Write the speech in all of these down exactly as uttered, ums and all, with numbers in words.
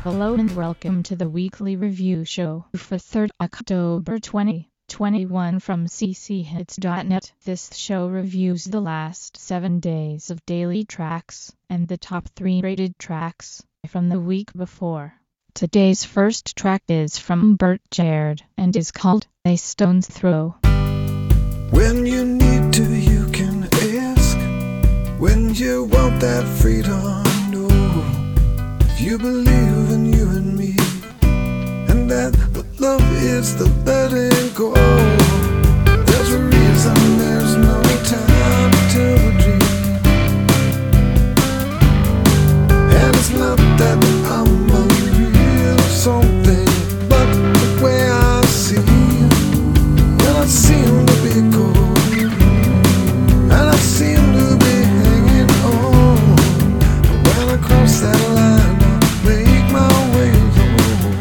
Hello and welcome to the weekly review show for third October twenty twenty-one from c c hits dot net. This show reviews the last seven days of daily tracks and the top three rated tracks from the week before. Today's first track is from Bert Jared and is called A Stone's Throw. When you need to, you can ask. When you want that freedom, no. If you believe in you and me, and that the love is the letting go, there's a reason there's no time to tell the dream. And it's not that I'm unreal or something, but the way I see you, well, I seem to be cold, and I seem to be hanging on. But when I cross that line, I make my way home.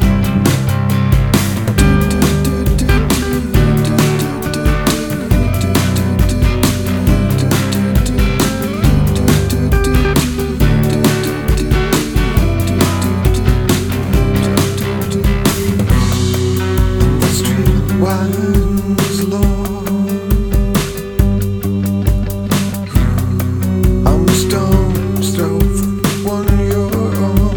The street winds low. I'm a stone's throw from the one you're on.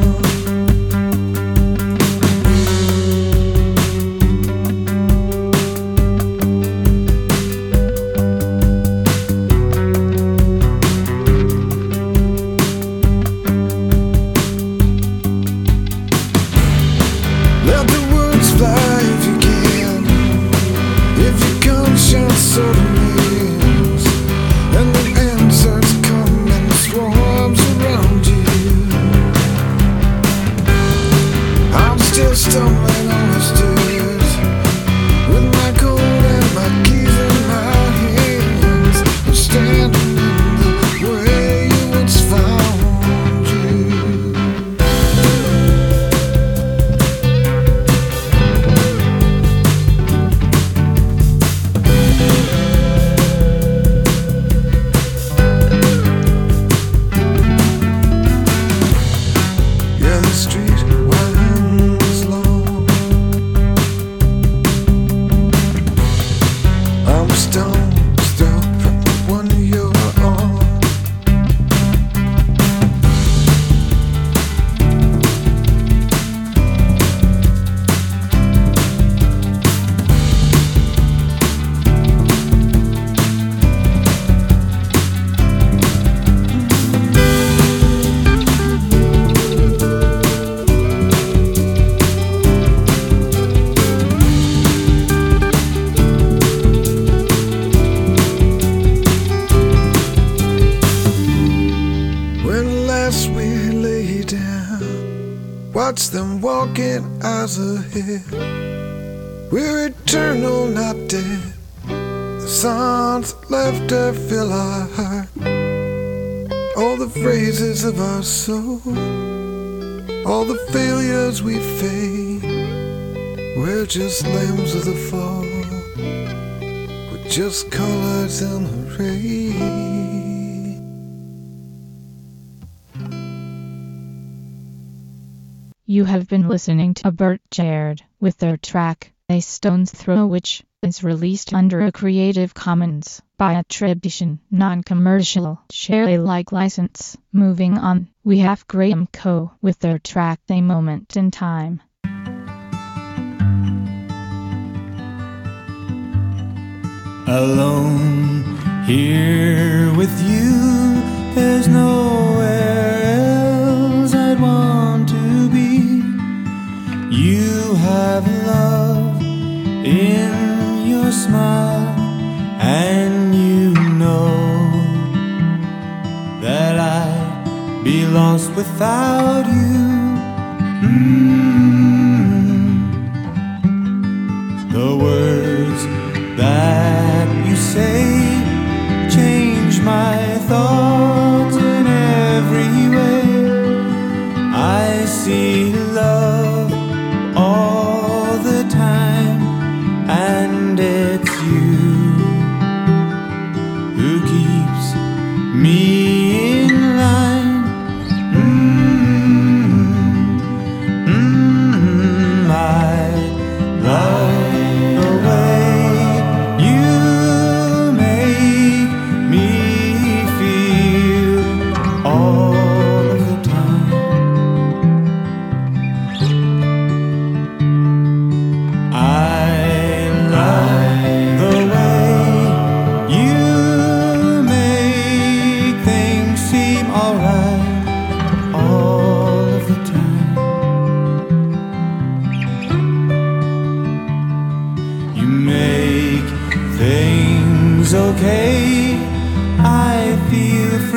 Let the words fly if you can, if your conscience so demands, and the answers come in swarms around you. I'm still stumbling on the stairs, with my coat and my keys in my hands. I'm standing in the way you once found you. Yeah, the street winds long. I'm a stone's throw from the one you're on. When last we lay down, watch them walking eyes ahead. We're eternal, not dead. The songs of laughter fill our heart. All the phrases of our soul, all the failures we fade. We're just lambs of the fall, we're just colors in the rain. You have been listening to Bert Jared with their track, A Stone's Throw, which is released under a Creative Commons by attribution, non-commercial, share Alike license. Moving on, we have Graham Coe with their track, A Moment in Time. Alone here with you, there's nowhere else I'd want to be. You have love in your smile, and you know that I'd be lost without you. Mm-hmm. The words that you say change my thoughts in every way. I see love all the time, and it's you who keeps me in line. Mm-hmm. Mm-hmm.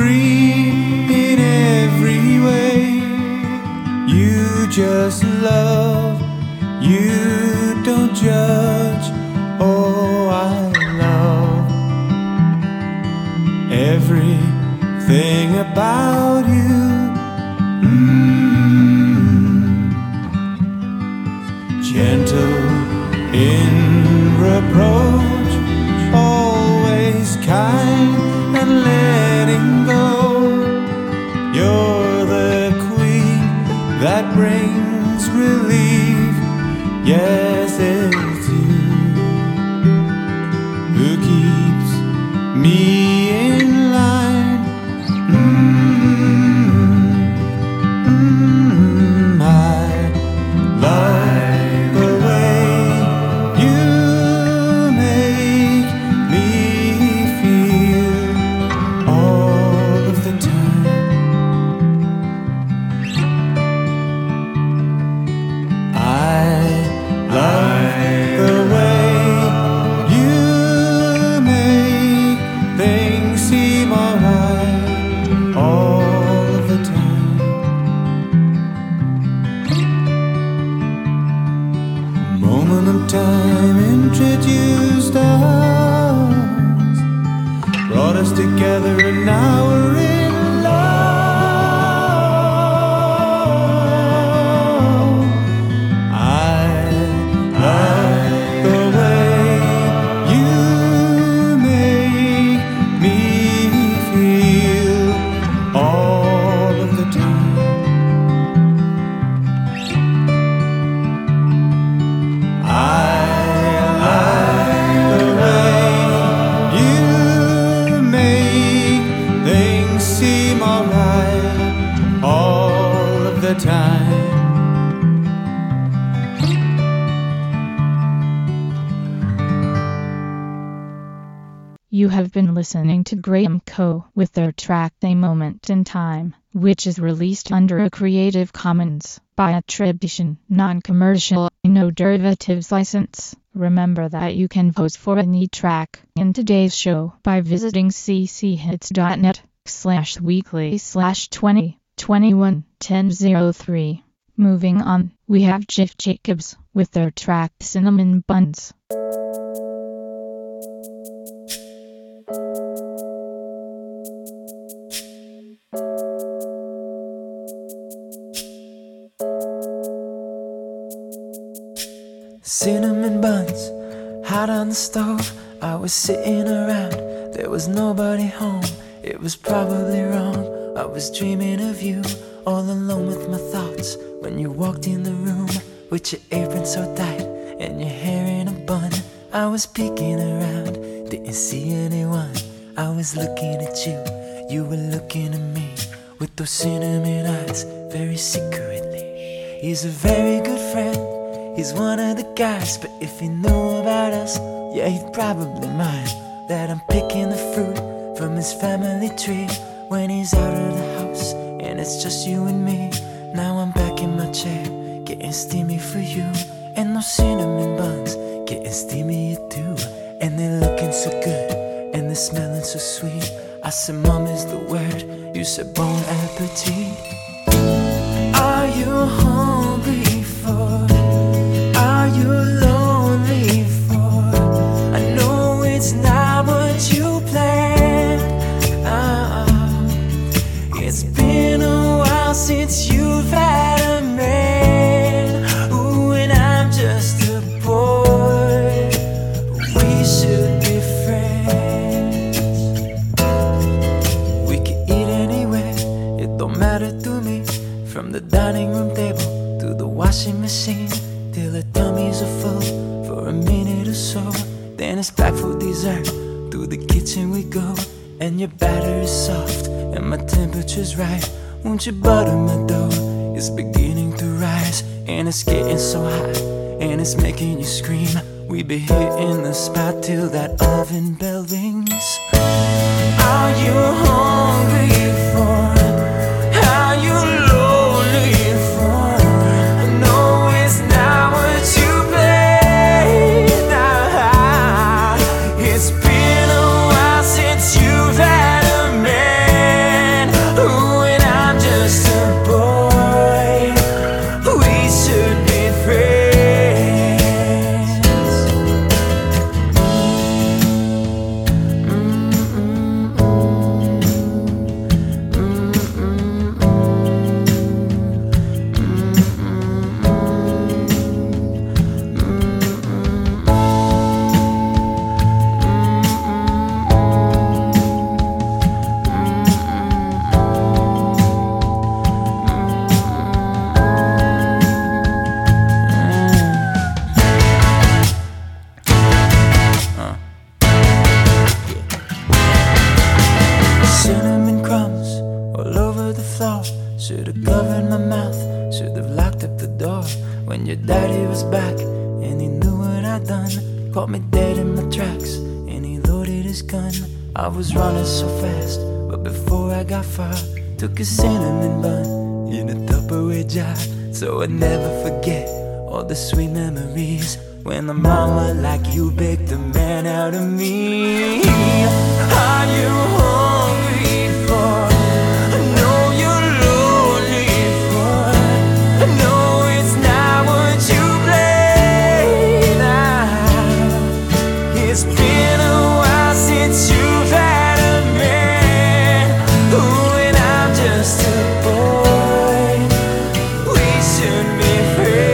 free in every way. You just love, you don't judge. Oh, I love everything about you. Mm. Gentle in reproach, always kind and letting go. You're the queen that brings relief. Yes, it's you who keeps me in line. Mm-hmm. Mm-hmm. I love the way you make me feel all of the time. I love the way you make things seem alright all of the time. Moment of time introduced us, brought us together, and now we're in love. I love the way you make me feel all of the time. I love the way you make things seem alright all of the time. You have been listening to Graham Co. with their track A Moment in Time, which is released under a Creative Commons by attribution, non-commercial, no derivatives license. Remember that you can vote for any track in today's show by visiting cchits.net slash weekly slash 20 21 1003. Moving on, we have Jeff Jacobs with their track Cinnamon Buns. Cinnamon buns, hot on the stove. I was sitting around, there was nobody home. It was probably wrong, I was dreaming of you, all alone with my thoughts. When you walked in the room, with your apron so tight, and your hair in a bun. I was peeking around, didn't see anyone. I was looking at you, you were looking at me, with those cinnamon eyes, very secretly. He's a very good friend, he's one of the guys, but if he knew about us, yeah, he'd probably mind that I'm picking the fruit from his family tree when he's out of the house, and it's just you and me. Now I'm back in my chair, getting steamy for you, and those cinnamon buns getting steamier too. And they're looking so good, and they're smelling so sweet. I said, Mom is the word, you said bon appetit. Are you hungry for? Are you lonely for? I know it's not what you planned. uh, It's been a while since you've had a man. Ooh, and I'm just a boy, but we should be friends. We can eat anywhere, it don't matter to me. From the dining room table to the washing machine, till the tummies are full for a minute or so. Then it's back for dessert, to the kitchen we go. And your batter is soft, and my temperature's right. Won't you butter my dough? It's beginning to rise, and it's getting so hot, and it's making you scream. We be hitting the spot till that oven bell rings. Are you hungry for? Are you lonely for? I know it's not what you played. Nah, it's been a while since you've had a man. thought. Should've covered my mouth, should've locked up the door. When your daddy was back and he knew what I'd done, caught me dead in my tracks and he loaded his gun. I was running so fast, but before I got far, took a cinnamon bun in a Tupperware jar, so I'd never forget all the sweet memories when a mama like you baked a man out of me. Are you hungry for? I know you're lonely for. I know it's not what you played now. It's been a while since you've had a man. Ooh, and I'm just a boy. We should be friends.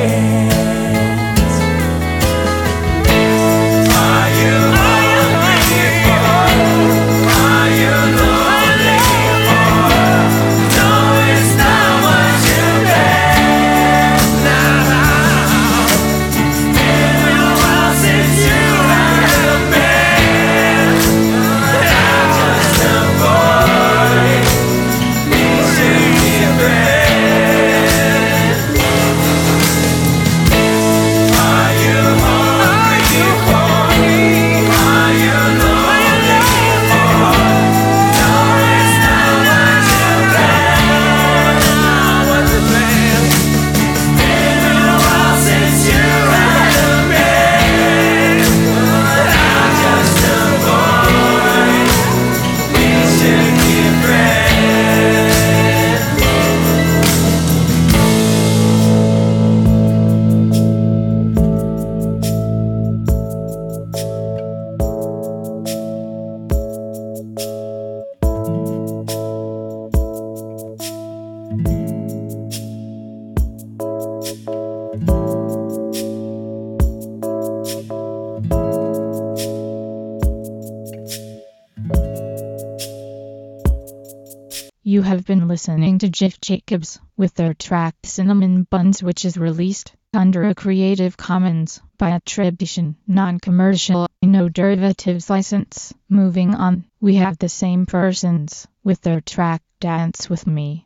You have been listening to Jiff Jacobs with their track Cinnamon Buns, which is released under a Creative Commons by attribution, non-commercial, no derivatives license. Moving on, we have The Same Persons with their track Dance With Me.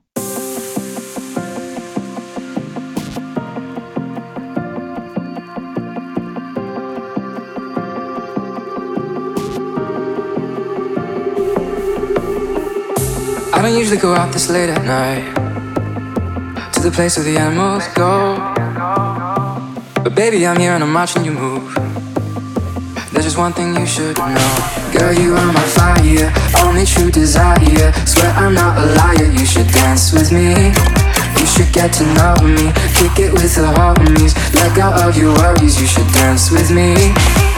I don't usually go out this late at night to the place where the animals go, but baby, I'm here and I'm watching you move. There's just one thing you should know. Girl, you are my fire, only true desire. Swear I'm not a liar, you should dance with me. You should get to know me, kick it with the homies. Let go of your worries, you should dance with me.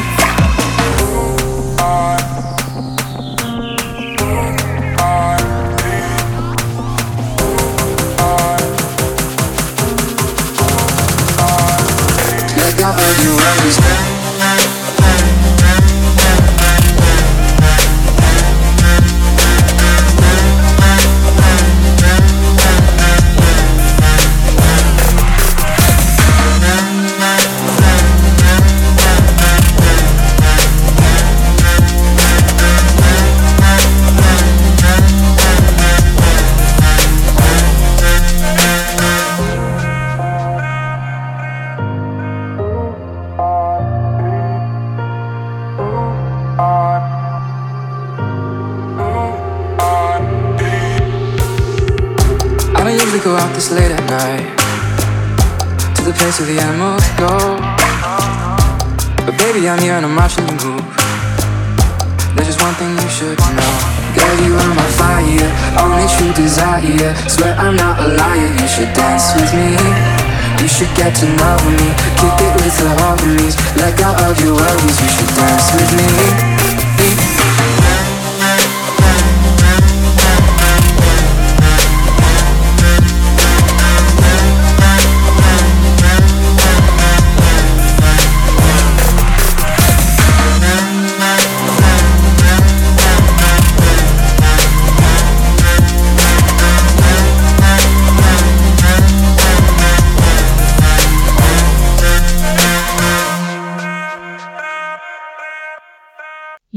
Go out this late at night to the place where the animals go, but baby, I'm here and I'm watching you move. There's just one thing you should know. Girl, you are my fire, only true desire. Swear I'm not a liar, you should dance with me. You should get to know me, kick it with the homies. Let go of your worries, you should dance with me.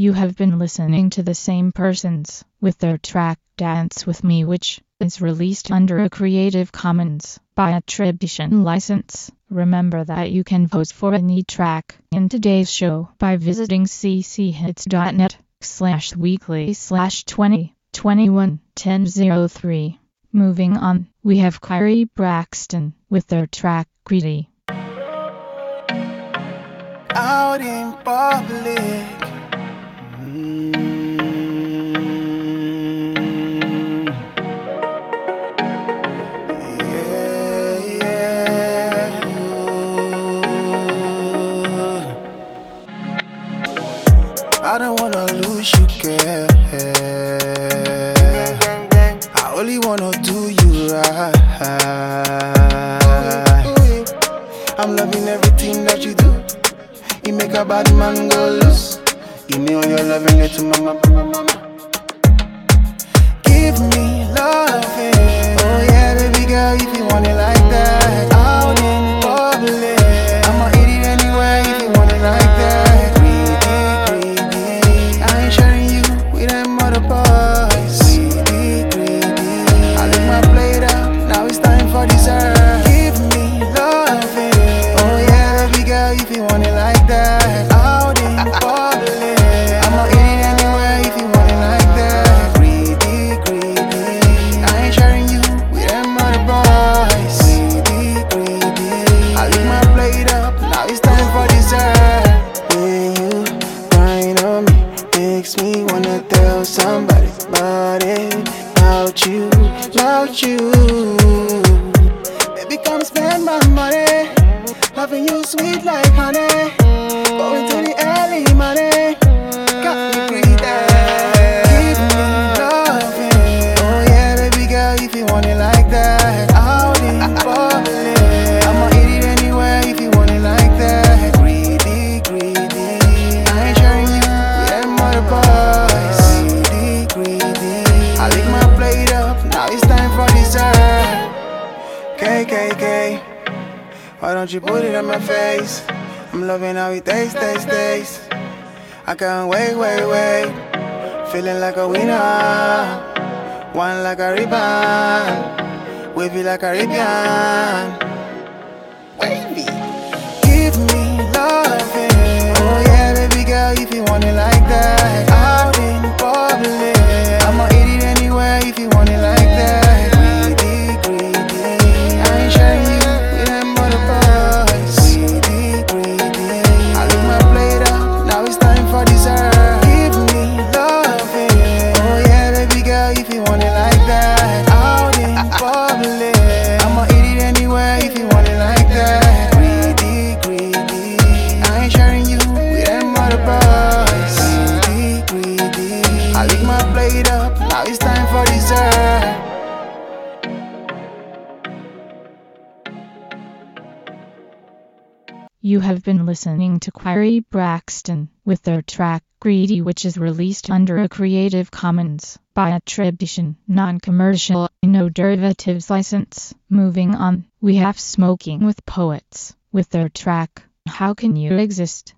You have been listening to The Same Persons with their track Dance With Me, which is released under a Creative Commons by attribution license. Remember that you can vote for any track in today's show by visiting cchits.net slash weekly slash 20 21 ten oh three. Moving on, we have Kyrie Braxton with their track Greedy. Out in public, mm. yeah, yeah. I don't wanna lose you, girl. I only wanna do you right. I'm loving everything that you do. You make a bad man go loose. Give me all your loving it to my mama. Give me loving. Oh yeah, baby girl, if you want it like that. Out in public, I'ma eat it anywhere if you want it like that. Greedy, greedy, I ain't sharing you with them other boys. Greedy, greedy, I lick my plate up, now it's time for dessert. Give me loving. Oh yeah, baby girl, if you want it like that. Out in public, I'ma eat it anywhere if you want it like that. Greedy, greedy, I ain't sharing you with them other boys. Greedy, greedy, I lick my plate up, now it's time for dessert. When you grind on me, makes me wanna tell somebody about it, about you, about you. Baby, come spend my money, loving you sweet like honey. Going to the early money, got me greedy. Give me loving. Oh yeah, baby girl, if you want it like that. Out in public, I'ma eat it anywhere if you want it like that. Greedy, greedy, I ain't sharing you with them other boys. Greedy, greedy, I lick my plate up, now it's time for dessert. K K K, why don't you put it on my face? I'm loving how it tastes, tastes, tastes. I can't wait, wait, wait. Feeling like a winner. One like a ribbon. Wavy like a Caribbean. Wavy. Give me loving. Oh yeah, baby girl, if you want it like that. Out in public, I'ma eat it anywhere if you want it like that. Greedy, greedy, I ain't sharing you with them other boys. Greedy, greedy, I lick my plate up, now it's time for dessert. Give me loving. Oh yeah, baby girl, if you want it like that. Out in public, I'ma eat it anywhere if you want it like that. Greedy, greedy, I ain't sharing you with them other boys. Greedy, greedy, I lick my plate up, now it's time for dessert. You have been listening to Kyrie Braxton with their track Greedy, which is released under a Creative Commons by attribution, non-commercial, no derivatives license. Moving on, we have Smoking with Poets with their track How Can You Exist?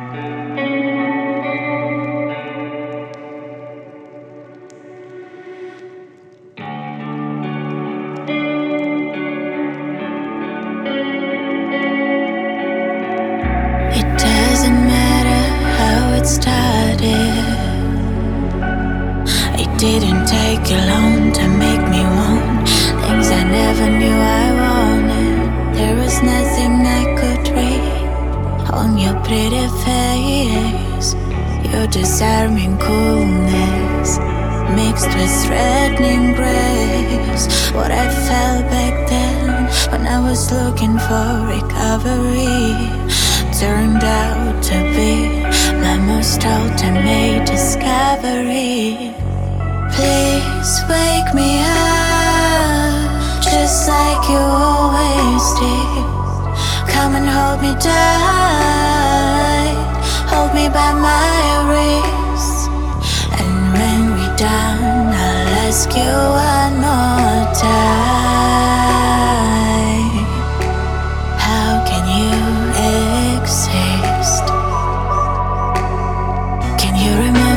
It doesn't matter how it started. It didn't take you long to make me want things I never knew I wanted. There was nothing I could read on your pretty face. Your disarming coolness mixed with threatening grace. What I felt back then when I was looking for recovery turned out to be my most ultimate discovery. Please wake me up, just like you always did. Come and hold me tight, hold me by my wrist. And when we're done, I'll ask you one more time. How can you exist? Can you remember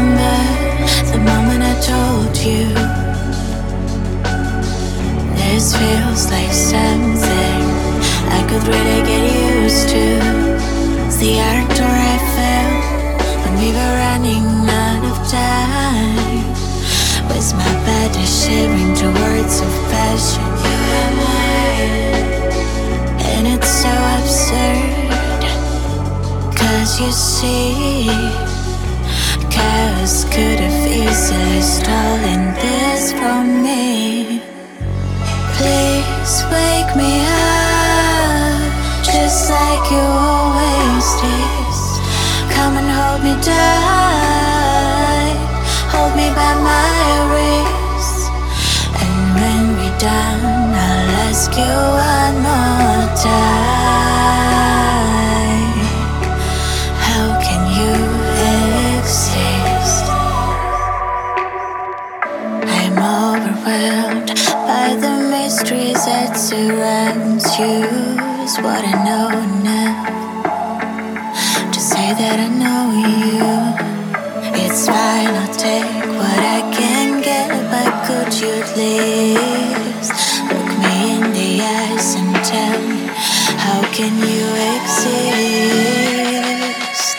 see. Chaos could have easily stolen this from me. Please wake me up, just like you always did. Come and hold me tight, hold me by my wrist. And when we're done, I'll ask you one more time. How can you exist? I'm overwhelmed by the mysteries that surround you. Is what I know now. To say that I know you, it's fine, I'll take what I can get. But could you please look me in the eyes and tell me, how can you exist?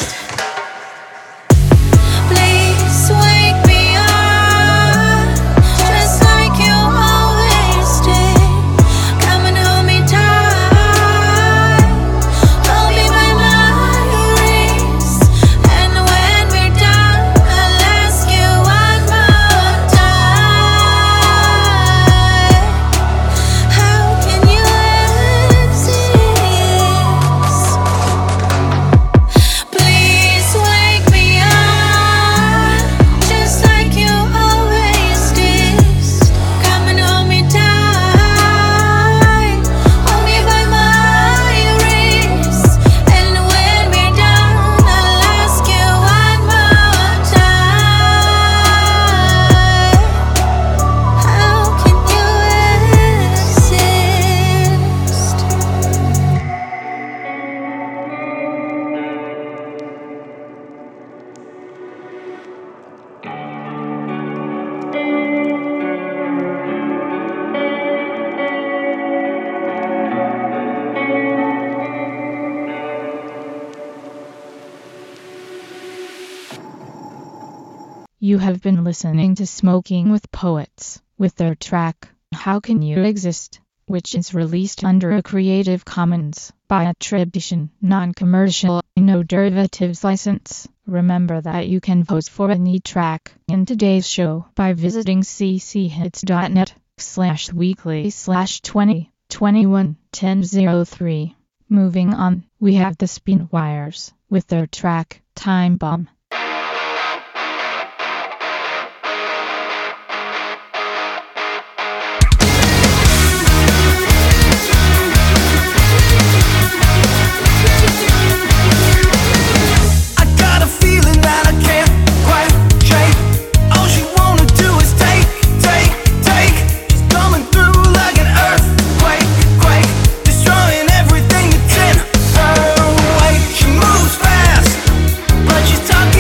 Please wake me up, just like you always did. Come and hold me tight, hold me by my wrist. And when we're done, I'll ask you one more time. How can you exist? Please wake me up, just like you always did. Come and hold me tight, hold me by my wrist. And when we're done, I'll ask you one more time. How can you exist? You have been listening to Smoking with Poets, with their track, How Can You Exist, which is released under a Creative Commons by attribution, non-commercial, no derivatives license. Remember that you can vote for any track in today's show by visiting cchits.net slash weekly slash 20 21 1003. Moving on, we have the Spinwires with their track, Time Bomb. I got a feeling that I can't quite shake. All she wanna do is take, take, take. She's coming through like an earthquake, quake, destroying everything that's in her way. She moves fast, but she's talking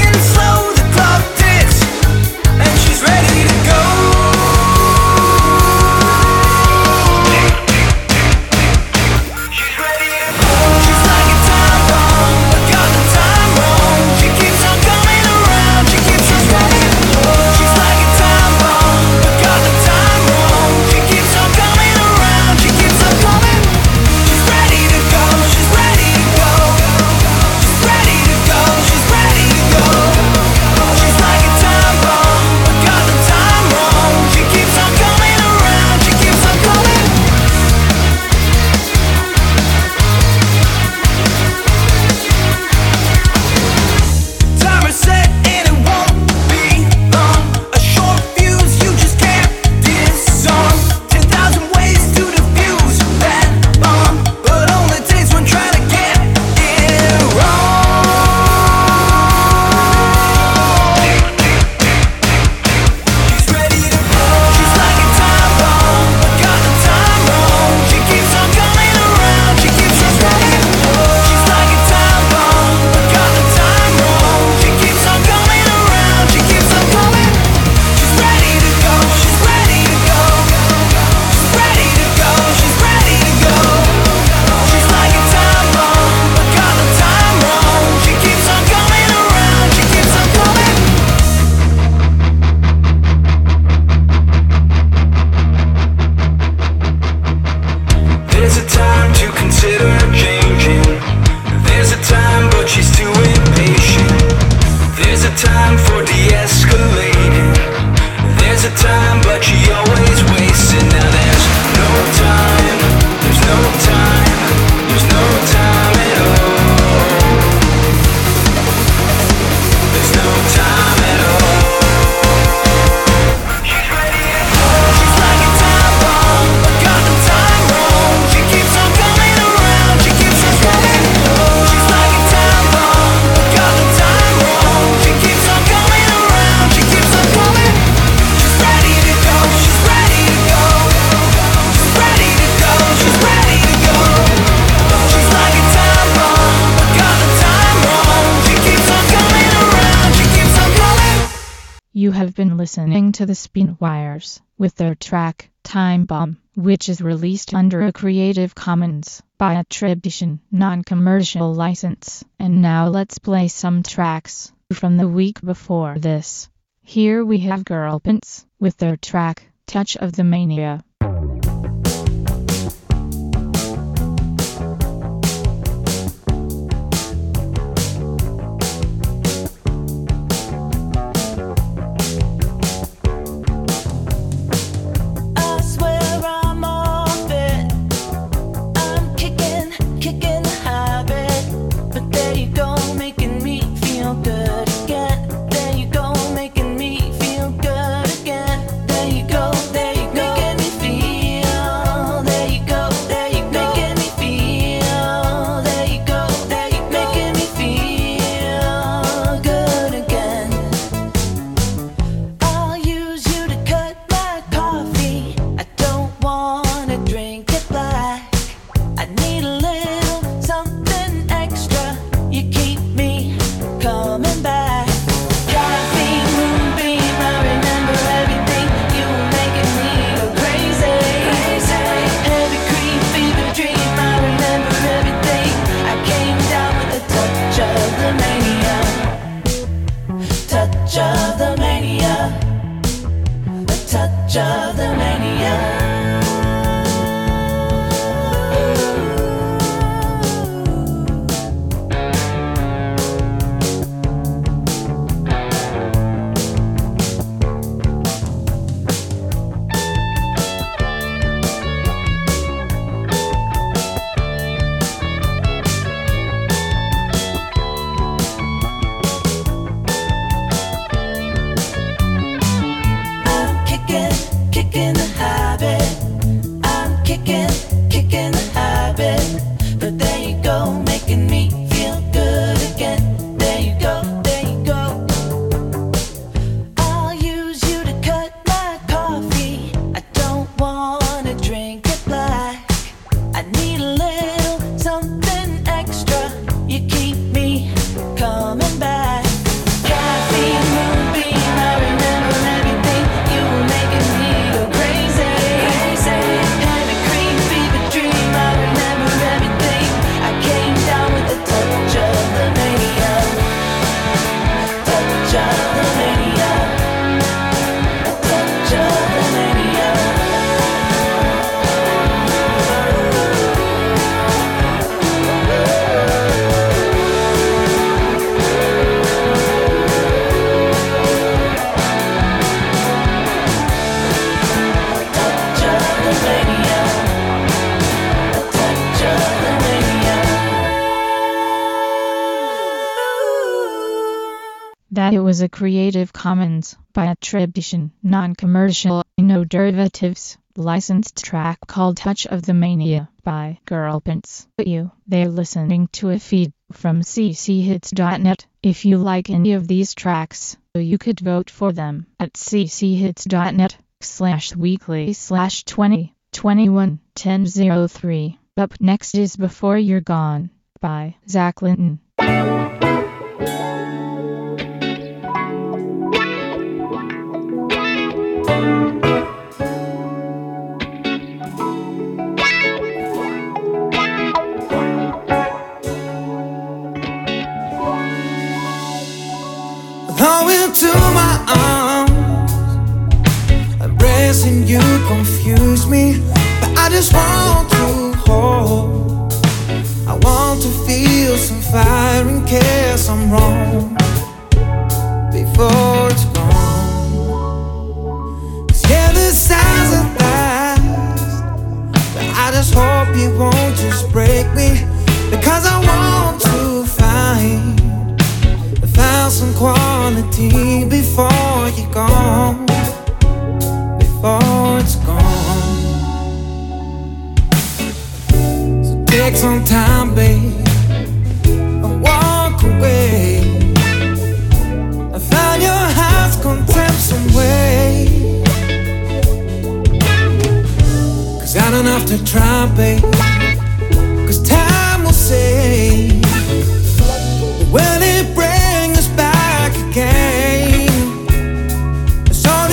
listening to the Spinwires with their track Time Bomb, which is released under a Creative Commons by attribution, non-commercial license. And now let's play some tracks from the week before this. Here we have Girlpants with their track Touch of the Mania. That it was a Creative Commons by attribution, non-commercial, no derivatives, licensed track called Touch of the Mania by Girlpants. You, they're listening to a feed from c c hits dot net. If you like any of these tracks, you could vote for them at c c hits dot net slash weekly slash twenty twenty-one ten oh three. Up next is Before You're Gone by Zach Linton. Throw into my arms, embracing you confuse me, but I just want to hold. I want to feel some fire in case I'm wrong before it's gone. 'Cause yeah, this sounds at last, but I just hope you won't just break me, because I want to find Found some quality before you're gone, before it's gone. So take some time, babe, and walk away. I found your heart's contempt some way, 'cause I don't have to try, babe, 'cause time will say when it breaks again. So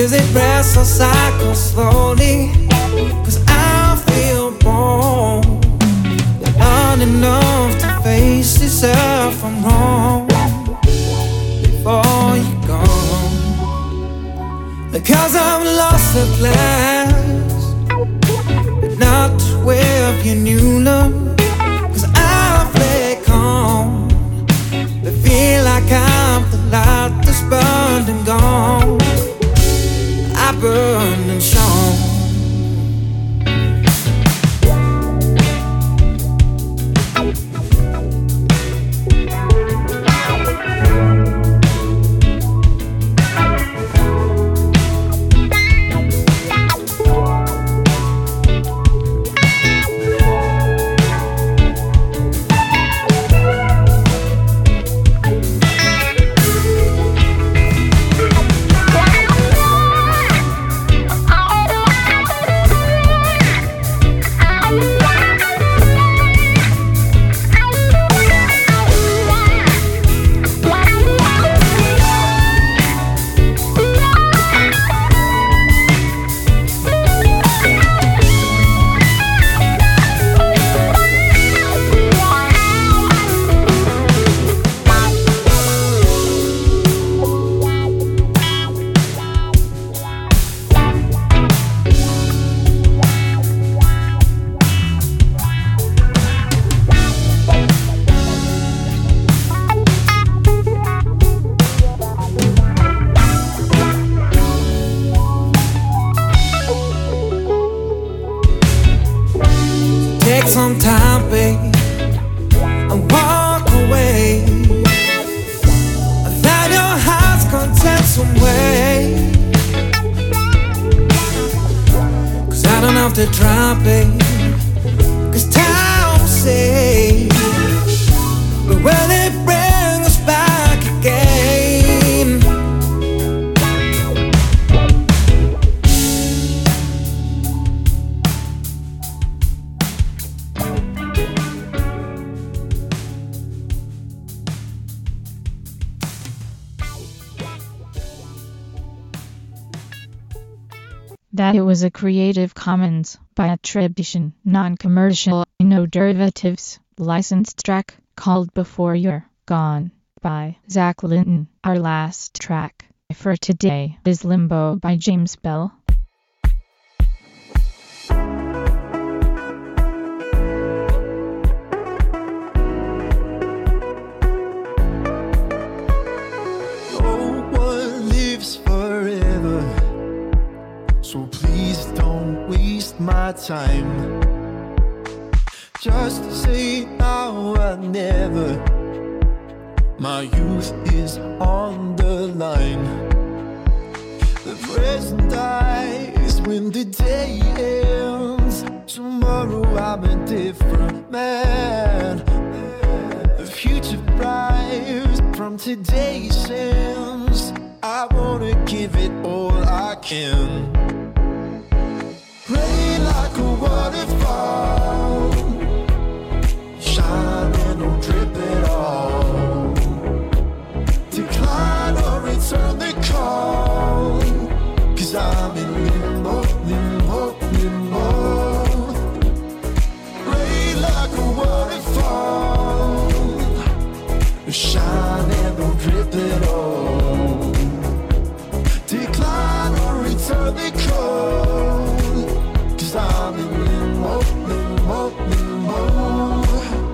Does it rest or cycle slowly? Cause I feel born not enough to face yourself I'm wrong before you're gone. Because I've lost the glass, but not to where your new love. Cause I've let calm, but feel like I'm the light that's burned and gone. I burned and shone. Take some time, babe, and walk away. Let your heart's content some way. Cause I don't have to try, babe, cause time will say. But will it bring us back again? That it was a Creative Commons by attribution, non-commercial, no derivatives, licensed track called Before You're Gone by Zach Linton. Our last track for today is Limbo by James Bell. No one lives forever, so please don't waste my time. Just say now or never. My youth is on the line. The present dies when the day ends. Tomorrow I'm a different man. The future thrives from today's sins. I wanna give it all I can. Pray like a waterfall, shine and don't drip at all. Decline or return the call, cause I'm in limbo, limbo, limbo. Pray like a waterfall, shine and don't drip at all. Decline or return the call, cause I'm in limbo, limbo, limbo.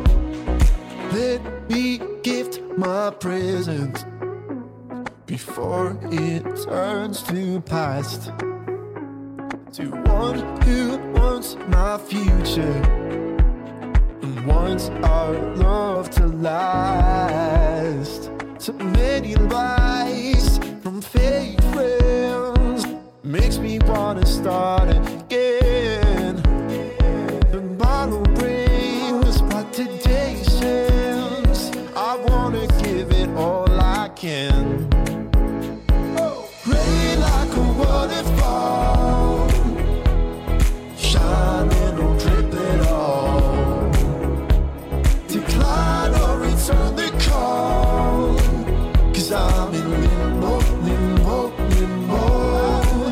Let me gift my present before it turns to past. To one who wants my future and wants our love to last. So many lies from fake friends makes me wanna start again. The bottle brings what today sends. I wanna give it all I can. Pray like a waterfall, shine and don't drip at all. Decline or return the call, cause I'm in limbo, limbo, limbo.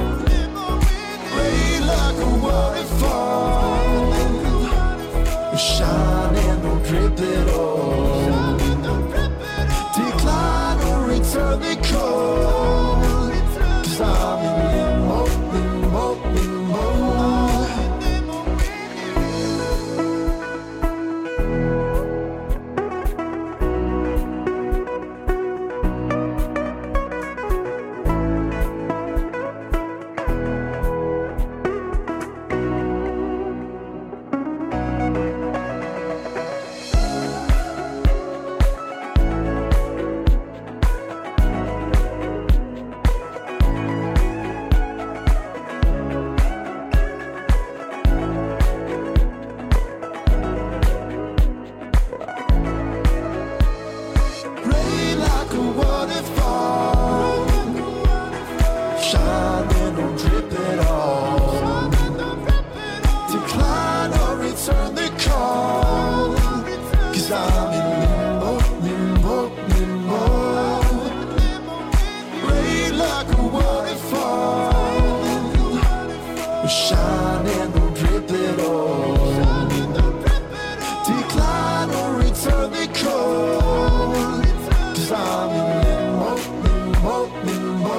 like a waterfall. We shine and don't drip it all. Decline or return the call. Cause I'm in limbo, limbo, limbo.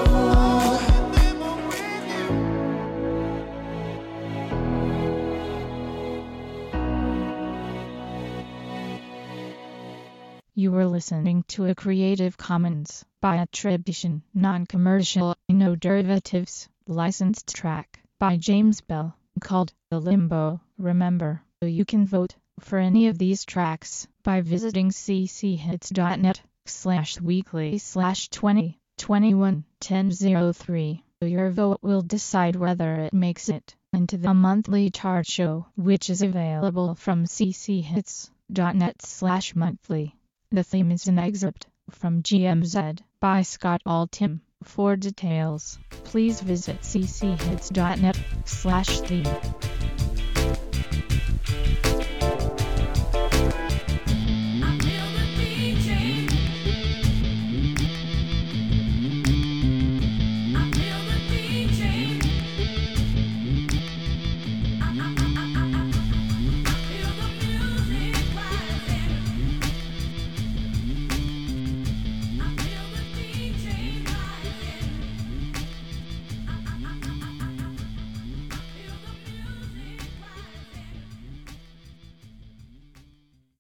You were listening to a Creative Commons by attribution, non-commercial, no derivatives, licensed track by James Bell called The Limbo. Remember, you can vote for any of these tracks by visiting cchits.net slash weekly slash 20 21 10 03. Your vote will decide whether it makes it into the monthly chart show, which is available from cchits.net slash monthly. The theme is an excerpt from G M Z by Scott Altham. For details, please visit cchits.net slash theme.